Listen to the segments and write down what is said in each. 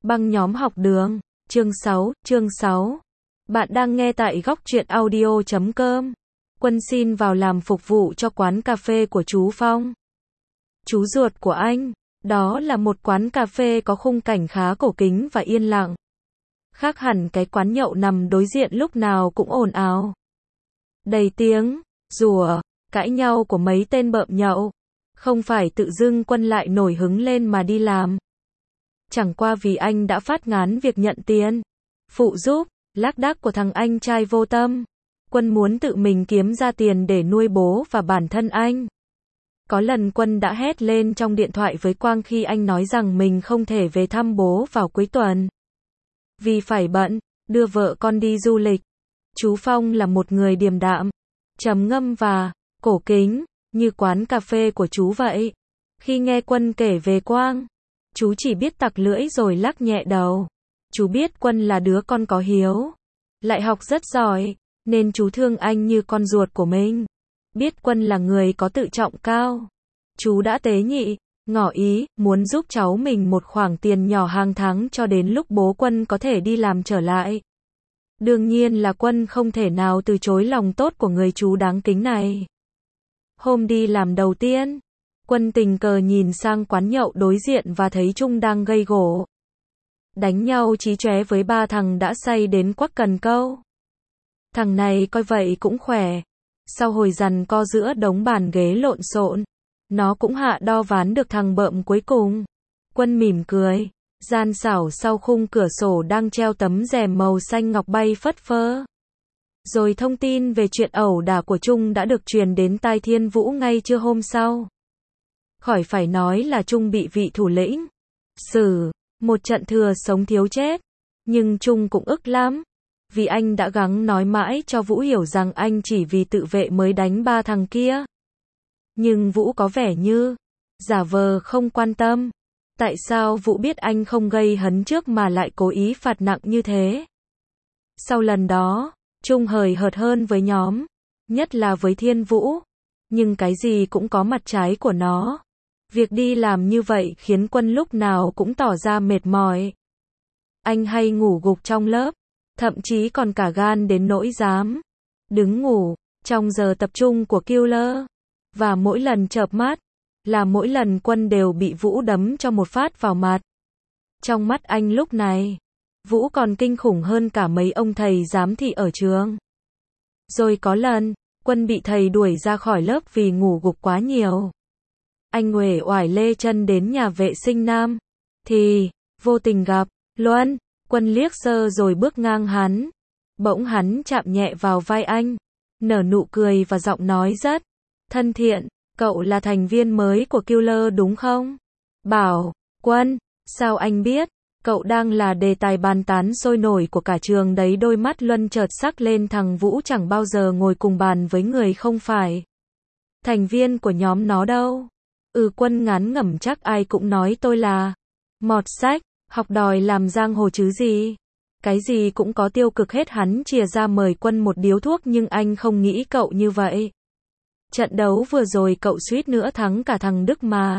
Băng nhóm học đường, chương 6. Bạn đang nghe tại góc truyện audio.com. Quân xin vào làm phục vụ cho quán cà phê của chú Phong. Chú ruột của anh, đó là một quán cà phê có khung cảnh khá cổ kính và yên lặng. Khác hẳn cái quán nhậu nằm đối diện lúc nào cũng ồn ào. Đầy tiếng, rủa, cãi nhau của mấy tên bợm nhậu. Không phải tự dưng Quân lại nổi hứng lên mà đi làm. Chẳng qua vì anh đã phát ngán việc nhận tiền, phụ giúp, lác đác của thằng anh trai vô tâm. Quân muốn tự mình kiếm ra tiền để nuôi bố và bản thân anh. Có lần Quân đã hét lên trong điện thoại với Quang khi anh nói rằng mình không thể về thăm bố vào cuối tuần. Vì phải bận, đưa vợ con đi du lịch. Chú Phong là một người điềm đạm, trầm ngâm và cổ kính, như quán cà phê của chú vậy. Khi nghe Quân kể về Quang, chú chỉ biết tặc lưỡi rồi lắc nhẹ đầu. Chú biết Quân là đứa con có hiếu, lại học rất giỏi, nên chú thương anh như con ruột của mình. Biết Quân là người có tự trọng cao, chú đã tế nhị, ngỏ ý, muốn giúp cháu mình một khoản tiền nhỏ hàng tháng cho đến lúc bố Quân có thể đi làm trở lại. Đương nhiên là Quân không thể nào từ chối lòng tốt của người chú đáng kính này. Hôm đi làm đầu tiên, Quân tình cờ nhìn sang quán nhậu đối diện và thấy Trung đang gây gổ. Đánh nhau chí chóe với ba thằng đã say đến quắc cần câu. Thằng này coi vậy cũng khỏe. Sau hồi giằng co giữa đống bàn ghế lộn xộn, nó cũng hạ đo ván được thằng bợm cuối cùng. Quân mỉm cười, gian xảo sau khung cửa sổ đang treo tấm rèm màu xanh ngọc bay phất phơ. Rồi thông tin về chuyện ẩu đả của Trung đã được truyền đến tai Thiên Vũ ngay trưa hôm sau. Khỏi phải nói là Trung bị vị thủ lĩnh xử một trận thừa sống thiếu chết. Nhưng Trung cũng ức lắm, vì anh đã gắng nói mãi cho Vũ hiểu rằng anh chỉ vì tự vệ mới đánh ba thằng kia. Nhưng Vũ có vẻ như giả vờ không quan tâm. Tại sao Vũ biết anh không gây hấn trước mà lại cố ý phạt nặng như thế? Sau lần đó, Trung hời hợt hơn với nhóm, nhất là với Thiên Vũ. Nhưng cái gì cũng có mặt trái của nó. Việc đi làm như vậy khiến Quân lúc nào cũng tỏ ra mệt mỏi. Anh hay ngủ gục trong lớp, thậm chí còn cả gan đến nỗi dám đứng ngủ trong giờ tập trung của killer. Và mỗi lần chợp mắt là mỗi lần Quân đều bị Vũ đấm cho một phát vào mặt. Trong mắt anh lúc này, Vũ còn kinh khủng hơn cả mấy ông thầy giám thị ở trường. Rồi có lần, Quân bị thầy đuổi ra khỏi lớp vì ngủ gục quá nhiều. Anh uể oải lê chân đến nhà vệ sinh nam, thì vô tình gặp Luân. Quân liếc sơ rồi bước ngang hắn. Bỗng hắn chạm nhẹ vào vai anh, nở nụ cười và giọng nói rất thân thiện. Cậu là thành viên mới của Killer đúng không? Bảo, Quân, sao anh biết? Cậu đang là đề tài bàn tán sôi nổi của cả trường đấy. Đôi mắt Luân chợt sắc lên. Thằng Vũ chẳng bao giờ ngồi cùng bàn với người không phải thành viên của nhóm nó đâu. Quân ngán ngẩm, chắc ai cũng nói tôi là mọt sách, học đòi làm giang hồ chứ gì. Cái gì cũng có tiêu cực hết. Hắn chìa ra mời Quân một điếu thuốc, nhưng anh không nghĩ cậu như vậy. Trận đấu vừa rồi cậu suýt nữa thắng cả thằng Đức mà.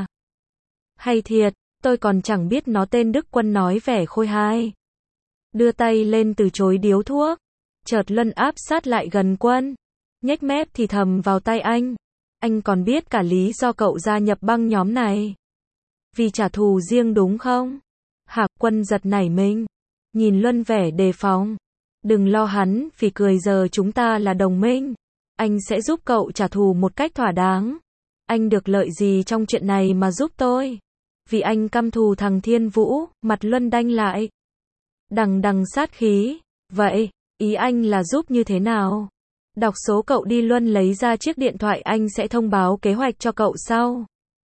Hay thiệt, tôi còn chẳng biết nó tên Đức. Quân nói vẻ khôi hài, đưa tay lên từ chối điếu thuốc. Chợt Luân áp sát lại gần Quân, nhếch mép thì thầm vào tai anh. Anh còn biết cả lý do cậu gia nhập băng nhóm này? Vì trả thù riêng đúng không? Hạc. Quân giật nảy mình, nhìn Luân vẻ đề phòng. Đừng lo, hắn phì cười, giờ chúng ta là đồng minh. Anh sẽ giúp cậu trả thù một cách thỏa đáng. Anh được lợi gì trong chuyện này mà giúp tôi? Vì anh căm thù thằng Thiên Vũ. Mặt Luân đanh lại, đằng đằng sát khí. Vậy, ý anh là giúp như thế nào? Đọc số cậu đi. Luân lấy ra chiếc điện thoại. Anh sẽ thông báo kế hoạch cho cậu sau.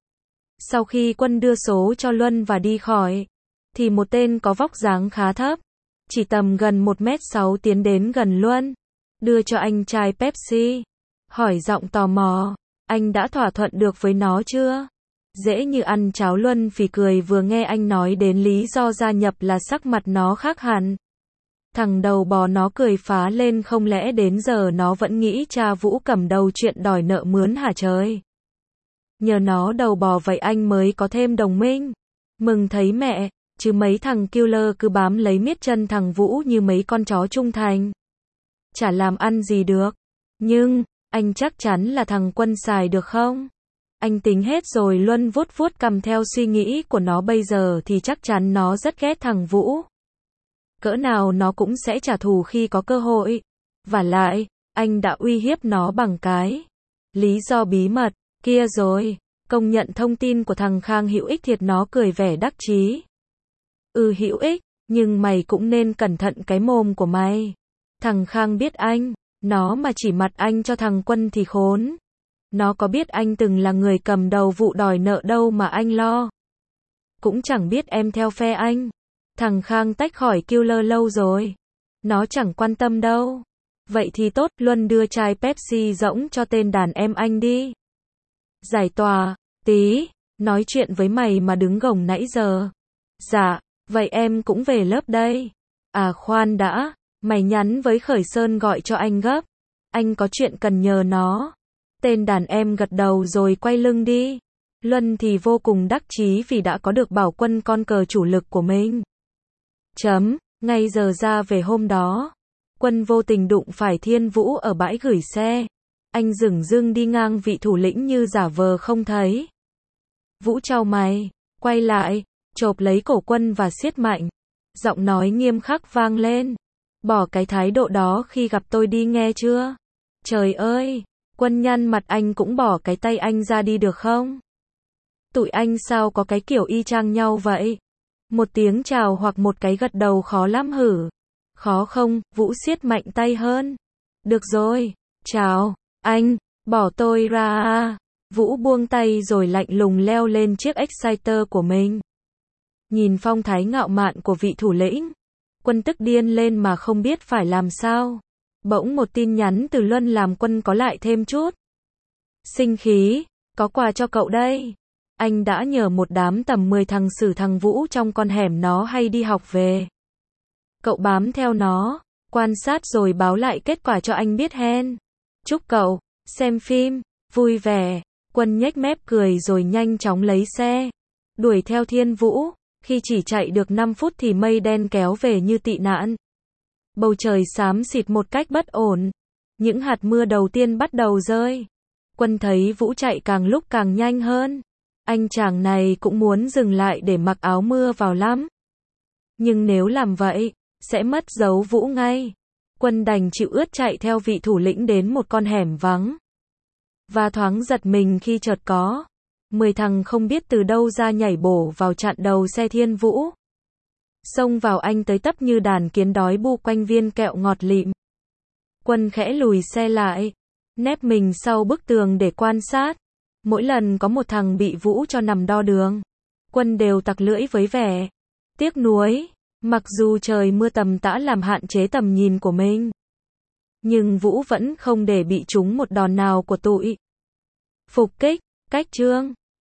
Sau khi Quân đưa số cho Luân và đi khỏi, thì một tên có vóc dáng khá thấp, chỉ tầm gần 1m6 tiến đến gần Luân, đưa cho anh chai Pepsi, hỏi giọng tò mò, anh đã thỏa thuận được với nó chưa? Dễ như ăn cháo. Luân phì cười vừa nghe anh nói đến lý do gia nhập là sắc mặt nó khác hẳn. Thằng đầu bò nó cười phá lên, không lẽ đến giờ nó vẫn nghĩ cha Vũ cầm đầu chuyện đòi nợ mướn hả trời? Nhờ nó đầu bò vậy anh mới có thêm đồng minh. Mừng thấy mẹ, chứ mấy thằng killer cứ bám lấy miết chân thằng Vũ như mấy con chó trung thành. Chả làm ăn gì được. Nhưng, anh chắc chắn là thằng Quân xài được không? Anh tính hết rồi. Luân vuốt vuốt cằm theo suy nghĩ của nó, bây giờ thì chắc chắn nó rất ghét thằng Vũ. Cỡ nào nó cũng sẽ trả thù khi có cơ hội. Vả lại, anh đã uy hiếp nó bằng cái lý do bí mật kia rồi. Công nhận thông tin của thằng Khang hữu ích thiệt, nó cười vẻ đắc chí. Hữu ích, nhưng mày cũng nên cẩn thận cái mồm của mày. Thằng Khang biết anh, nó mà chỉ mặt anh cho thằng Quân thì khốn. Nó có biết anh từng là người cầm đầu vụ đòi nợ đâu mà anh lo. Cũng chẳng biết em theo phe anh. Thằng Khang tách khỏi killer lâu rồi. Nó chẳng quan tâm đâu. Vậy thì tốt, Luân đưa chai Pepsi rỗng cho tên đàn em anh đi. Giải tỏa, tí, nói chuyện với mày mà đứng gồng nãy giờ. Dạ, vậy em cũng về lớp đây. À khoan đã, mày nhắn với Khởi Sơn gọi cho anh gấp. Anh có chuyện cần nhờ nó. Tên đàn em gật đầu rồi quay lưng đi. Luân thì vô cùng đắc chí vì đã có được Bảo Quân, con cờ chủ lực của mình. Ngay giờ ra về hôm đó, Quân vô tình đụng phải Thiên Vũ ở bãi gửi xe. Anh dửng dưng đi ngang vị thủ lĩnh như giả vờ không thấy. Vũ chau mày, quay lại, chộp lấy cổ Quân và siết mạnh. Giọng nói nghiêm khắc vang lên. Bỏ cái thái độ đó khi gặp tôi đi nghe chưa? Trời ơi, Quân nhăn mặt, anh cũng bỏ cái tay anh ra đi được không? Tụi anh sao có cái kiểu y chang nhau vậy? Một tiếng chào hoặc một cái gật đầu khó lắm hử? Khó không? Vũ siết mạnh tay hơn. Được rồi, chào, anh, bỏ tôi ra à. Vũ buông tay rồi lạnh lùng leo lên chiếc Exciter của mình. Nhìn phong thái ngạo mạn của vị thủ lĩnh, Quân tức điên lên mà không biết phải làm sao. Bỗng một tin nhắn từ Luân làm Quân có lại thêm chút sinh khí. Có quà cho cậu đây. Anh đã nhờ một đám tầm 10 thằng xử thằng Vũ trong con hẻm nó hay đi học về. Cậu bám theo nó, quan sát rồi báo lại kết quả cho anh biết hen. Chúc cậu xem phim vui vẻ. Quân nhếch mép cười rồi nhanh chóng lấy xe đuổi theo Thiên Vũ. Khi chỉ chạy được 5 phút thì mây đen kéo về như tị nạn. Bầu trời xám xịt một cách bất ổn. Những hạt mưa đầu tiên bắt đầu rơi. Quân thấy Vũ chạy càng lúc càng nhanh hơn. Anh chàng này cũng muốn dừng lại để mặc áo mưa vào lắm. Nhưng nếu làm vậy, sẽ mất dấu Vũ ngay. Quân đành chịu ướt chạy theo vị thủ lĩnh đến một con hẻm vắng. Và thoáng giật mình khi chợt có 10 thằng không biết từ đâu ra nhảy bổ vào chặn đầu xe Thiên Vũ. Xông vào anh tới tấp như đàn kiến đói bu quanh viên kẹo ngọt lịm. Quân khẽ lùi xe lại, nép mình sau bức tường để quan sát. Mỗi lần có một thằng bị Vũ cho nằm đo đường, Quân đều tặc lưỡi với vẻ tiếc nuối. Mặc dù trời mưa tầm tã làm hạn chế tầm nhìn của mình, nhưng Vũ vẫn không để bị trúng một đòn nào của tụi phục kích. Cách chương